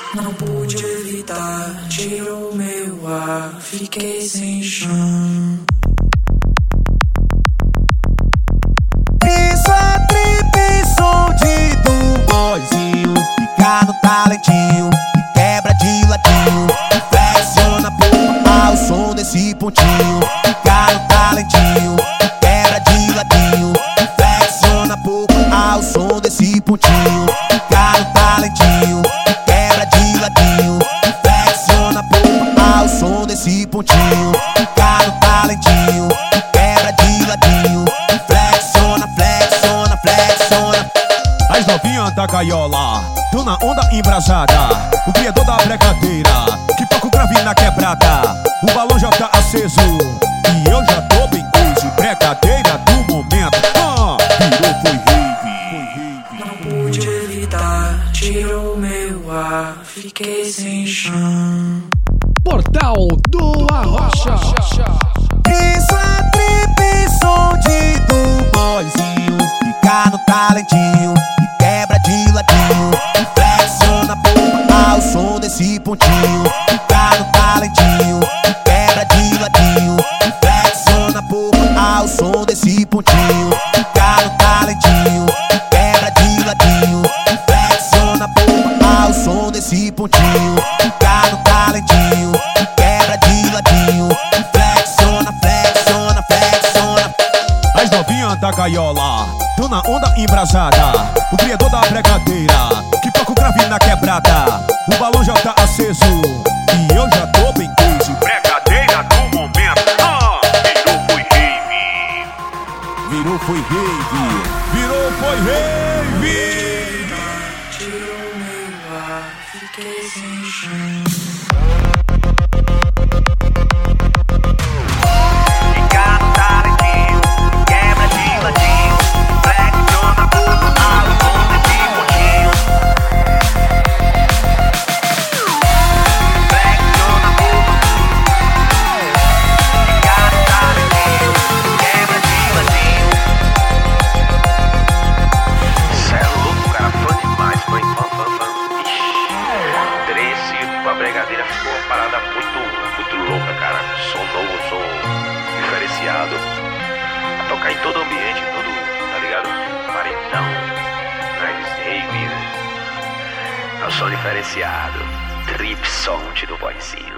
Não pude evitar, tirou meu ar, fiquei sem chão. Isso é trip, som do boyzinho. Fica no talentinho e quebra de ladinho. Flexiona pouco ao som desse pontinho. Fica no talentinho e quebra de ladinho. Flexiona pouco ao som desse pontinho. Fica no talentinho e quebra de ladinho. Flexiona pouco ao som desse pontinho. Fica no talentinho e quebra de ladinho. As novinhas da gaiola, tô na onda embrasada. O criador da brecadeira, que toca o grave na quebrada. O balão já tá aceso e eu já tô bem coisa. Brecadeira do momento, virou foi rave. Não pude evitar, tirou meu ar, fiquei sem chão. Portal do Arrocha. Isso é trip, som do boyzinho. Fica no talentinho e quebra de ladinho. Flexiona pouco ao som desse pontinho. Fica no talentinho e quebra de ladinho. Flexiona pouco ao som desse pontinho. Fica no talentinho e quebra de ladinho. Flexiona pouco ao som desse pontinho. Fica no talentinho e quebra de ladinho. Flexiona, flexiona, flexiona. As novinhas da gaiola, tô na onda embrasada. O criador da brecadeira, que toca o grave na quebrada. O balão já tá aceso e eu já tô bem coisa. Brecadeira do momento, virou foi rave. Virou foi rave. Virou foi rave. Tirou meu ar, fiquei sem chão. A bregadeira ficou uma parada muito louca, cara. Som novo, som diferenciado. A tocar em todo ambiente, todo, tá ligado? Paredão, nice rave, né? É um som diferenciado. Trip sound do boyzinho.